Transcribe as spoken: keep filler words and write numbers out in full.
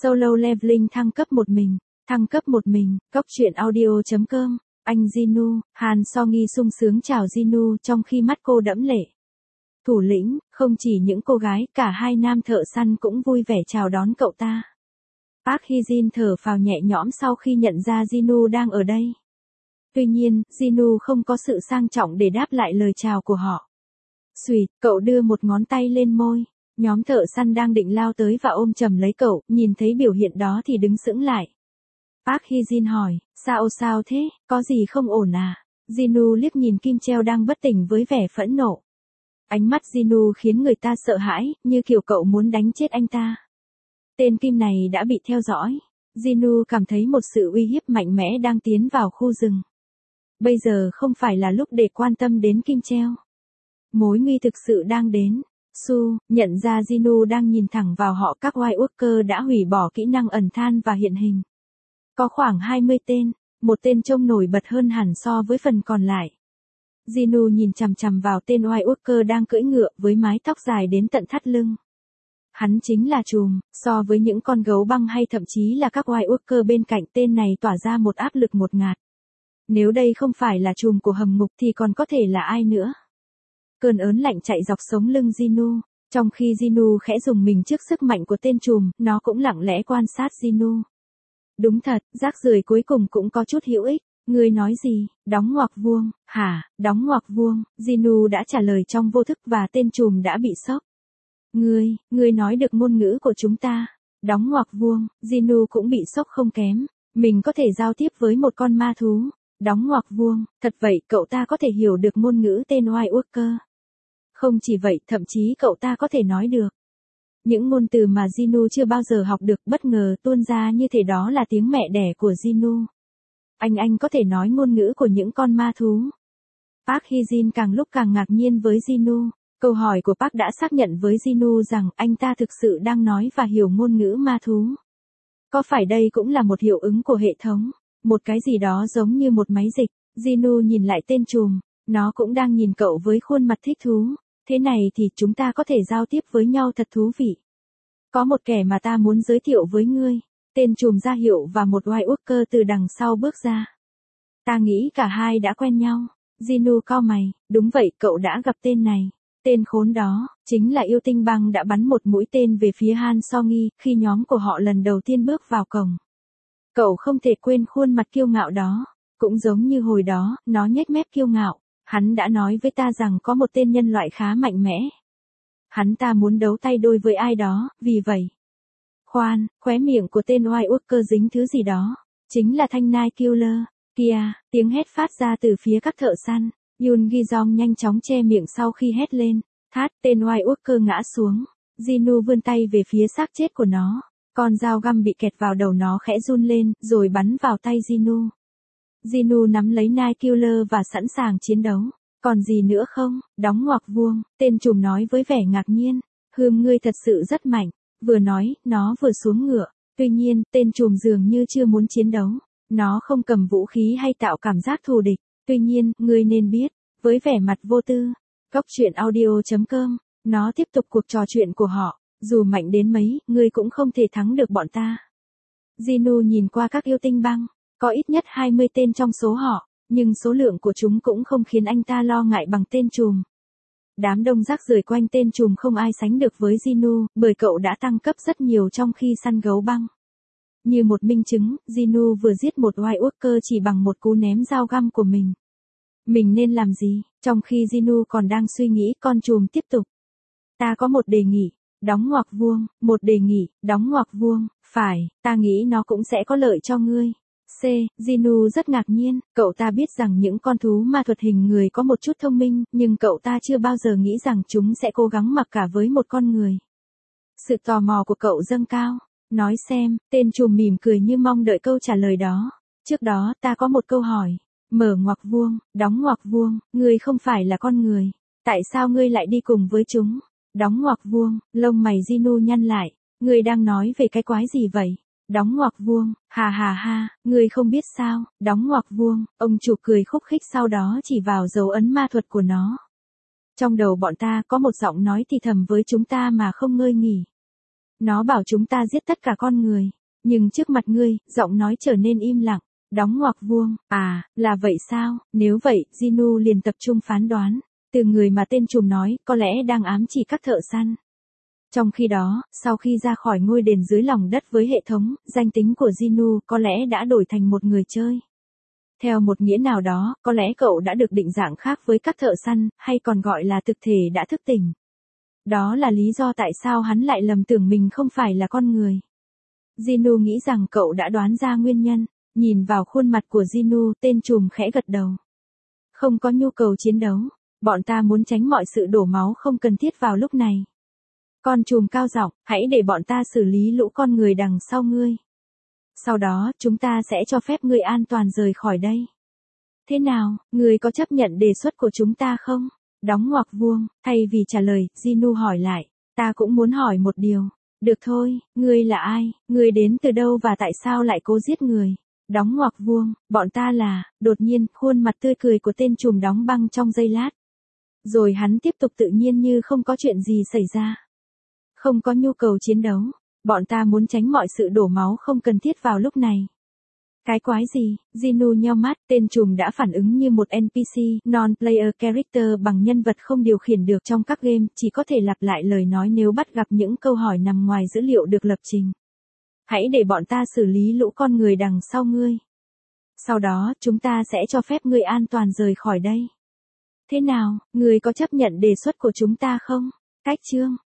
Solo Leveling thăng cấp một mình, thăng cấp một mình, Cốc truyện audio.com, anh Jinu, Han So-gi sung sướng chào Jinu trong khi mắt cô đẫm lệ. Thủ lĩnh, không chỉ những cô gái, cả hai nam thợ săn cũng vui vẻ chào đón cậu ta. Park Hye-jin thở phào nhẹ nhõm sau khi nhận ra Jinu đang ở đây. Tuy nhiên, Jinu không có sự sang trọng để đáp lại lời chào của họ. Xùi, cậu đưa một ngón tay lên môi. Nhóm thợ săn đang định lao tới và ôm chầm lấy cậu, nhìn thấy biểu hiện đó thì đứng sững lại. Park Hye-jin hỏi, sao sao thế, có gì không ổn à? Jinu liếc nhìn Kim Cheo đang bất tỉnh với vẻ phẫn nộ. Ánh mắt Jinu khiến người ta sợ hãi, như kiểu cậu muốn đánh chết anh ta. Tên Kim này đã bị theo dõi. Jinu cảm thấy một sự uy hiếp mạnh mẽ đang tiến vào khu rừng. Bây giờ không phải là lúc để quan tâm đến Kim Cheo. Mối nguy thực sự đang đến. Su, nhận ra Jinu đang nhìn thẳng vào họ, các White Walker đã hủy bỏ kỹ năng ẩn than và hiện hình. Có khoảng hai mươi tên, một tên trông nổi bật hơn hẳn so với phần còn lại. Jinu nhìn chằm chằm vào tên White Walker đang cưỡi ngựa với mái tóc dài đến tận thắt lưng. Hắn chính là trùm, so với những con gấu băng hay thậm chí là các White Walker bên cạnh, tên này tỏa ra một áp lực ngột ngạt. Nếu đây không phải là trùm của hầm ngục thì còn có thể là ai nữa? Cơn ớn lạnh chạy dọc sống lưng Jinu, trong khi Jinu khẽ dùng mình trước sức mạnh của tên trùm, nó cũng lặng lẽ quan sát Jinu. Đúng thật, rác rưởi cuối cùng cũng có chút hữu ích. Ngươi nói gì? Đóng ngoặc vuông, hả? Đóng ngoặc vuông, Jinu đã trả lời trong vô thức và tên trùm đã bị sốc. Ngươi, ngươi nói được ngôn ngữ của chúng ta. Đóng ngoặc vuông, Jinu cũng bị sốc không kém. Mình có thể giao tiếp với một con ma thú. Đóng ngoặc vuông, thật vậy, cậu ta có thể hiểu được ngôn ngữ tên White Walker. Không chỉ vậy, thậm chí cậu ta có thể nói được những ngôn từ mà Jinu chưa bao giờ học được, bất ngờ tuôn ra như thể đó là tiếng mẹ đẻ của Jinu. Anh anh có thể nói ngôn ngữ của những con ma thú. Park Hye-jin càng lúc càng ngạc nhiên với Jinu. Câu hỏi của Park đã xác nhận với Jinu rằng anh ta thực sự đang nói và hiểu ngôn ngữ ma thú. Có phải đây cũng là một hiệu ứng của hệ thống? Một cái gì đó giống như một máy dịch. Jinu nhìn lại tên trùm. Nó cũng đang nhìn cậu với khuôn mặt thích thú. Thế này thì chúng ta có thể giao tiếp với nhau thật thú vị. Có một kẻ mà ta muốn giới thiệu với ngươi. Tên trùm ra hiệu và một White Walker từ đằng sau bước ra. Ta nghĩ cả hai đã quen nhau. Jinu cau mày, đúng vậy, cậu đã gặp tên này. Tên khốn đó, chính là yêu tinh băng đã bắn một mũi tên về phía Han So-gi khi nhóm của họ lần đầu tiên bước vào cổng. Cậu không thể quên khuôn mặt kiêu ngạo đó. Cũng giống như hồi đó, nó nhếch mép kiêu ngạo. Hắn đã nói với ta rằng có một tên nhân loại khá mạnh mẽ. Hắn ta muốn đấu tay đôi với ai đó, vì vậy. Khoan, khóe miệng của tên White Walker dính thứ gì đó. Chính là thanh nai killer. Kia, tiếng hét phát ra từ phía các thợ săn. Yoon Gi-jong nhanh chóng che miệng sau khi hét lên. Thát, tên White Walker ngã xuống. Jinu vươn tay về phía xác chết của nó. Con dao găm bị kẹt vào đầu nó khẽ run lên, rồi bắn vào tay Jinu. Jinu nắm lấy Night Killer và sẵn sàng chiến đấu. Còn gì nữa không? Đóng ngoặc vuông, tên trùm nói với vẻ ngạc nhiên. Hừm, ngươi thật sự rất mạnh. Vừa nói, nó vừa xuống ngựa. Tuy nhiên, tên trùm dường như chưa muốn chiến đấu. Nó không cầm vũ khí hay tạo cảm giác thù địch. Tuy nhiên, ngươi nên biết, với vẻ mặt vô tư. Cốc truyện audio.com, nó tiếp tục cuộc trò chuyện của họ. Dù mạnh đến mấy, ngươi cũng không thể thắng được bọn ta. Jinu nhìn qua các yêu tinh băng. Có ít nhất hai mươi tên trong số họ, nhưng số lượng của chúng cũng không khiến anh ta lo ngại bằng tên trùm. Đám đông rác rưởi quanh tên trùm không ai sánh được với Jinu, bởi cậu đã tăng cấp rất nhiều trong khi săn gấu băng. Như một minh chứng, Jinu vừa giết một White Walker chỉ bằng một cú ném dao găm của mình. Mình nên làm gì? Trong khi Jinu còn đang suy nghĩ, con trùm tiếp tục. Ta có một đề nghị. Đóng ngoặc vuông, một đề nghị, đóng ngoặc vuông, phải, ta nghĩ nó cũng sẽ có lợi cho ngươi. C. Jinu rất ngạc nhiên, cậu ta biết rằng những con thú ma thuật hình người có một chút thông minh, nhưng cậu ta chưa bao giờ nghĩ rằng chúng sẽ cố gắng mặc cả với một con người. Sự tò mò của cậu dâng cao. Nói xem, tên trùm mỉm cười như mong đợi câu trả lời đó. Trước đó, ta có một câu hỏi. Mở ngoặc vuông, đóng ngoặc vuông, ngươi không phải là con người. Tại sao ngươi lại đi cùng với chúng? Đóng ngoặc vuông, lông mày Jinu nhăn lại. Ngươi đang nói về cái quái gì vậy? Đóng ngoặc vuông, hà hà ha, ngươi không biết sao? Đóng ngoặc vuông, ông chủ cười khúc khích sau đó chỉ vào dấu ấn ma thuật của nó. Trong đầu bọn ta có một giọng nói thì thầm với chúng ta mà không ngơi nghỉ. Nó bảo chúng ta giết tất cả con người. Nhưng trước mặt ngươi, giọng nói trở nên im lặng. Đóng ngoặc vuông, à, là vậy sao? Nếu vậy, Jinu liền tập trung phán đoán. Từ người mà tên trùm nói, có lẽ đang ám chỉ các thợ săn. Trong khi đó, sau khi ra khỏi ngôi đền dưới lòng đất với hệ thống, danh tính của Jinu có lẽ đã đổi thành một người chơi. Theo một nghĩa nào đó, có lẽ cậu đã được định dạng khác với các thợ săn, hay còn gọi là thực thể đã thức tỉnh. Đó là lý do tại sao hắn lại lầm tưởng mình không phải là con người. Jinu nghĩ rằng cậu đã đoán ra nguyên nhân. Nhìn vào khuôn mặt của Jinu, tên trùm khẽ gật đầu. Không có nhu cầu chiến đấu. Bọn ta muốn tránh mọi sự đổ máu không cần thiết vào lúc này. Con trùm cao giọng, hãy để bọn ta xử lý lũ con người đằng sau ngươi. Sau đó, chúng ta sẽ cho phép ngươi an toàn rời khỏi đây. Thế nào, ngươi có chấp nhận đề xuất của chúng ta không? Đóng ngoặc vuông, thay vì trả lời, Jinu hỏi lại. Ta cũng muốn hỏi một điều. Được thôi, ngươi là ai, ngươi đến từ đâu và tại sao lại cố giết người? Đóng ngoặc vuông, bọn ta là, đột nhiên, khuôn mặt tươi cười của tên trùm đóng băng trong giây lát. Rồi hắn tiếp tục tự nhiên như không có chuyện gì xảy ra. Không có nhu cầu chiến đấu. Bọn ta muốn tránh mọi sự đổ máu không cần thiết vào lúc này. Cái quái gì? Jinu nheo mắt, tên trùm đã phản ứng như một en pê xê, non-player character bằng nhân vật không điều khiển được trong các game, chỉ có thể lặp lại lời nói nếu bắt gặp những câu hỏi nằm ngoài dữ liệu được lập trình. Hãy để bọn ta xử lý lũ con người đằng sau ngươi. Sau đó, chúng ta sẽ cho phép ngươi an toàn rời khỏi đây. Thế nào, ngươi có chấp nhận đề xuất của chúng ta không? Cách chương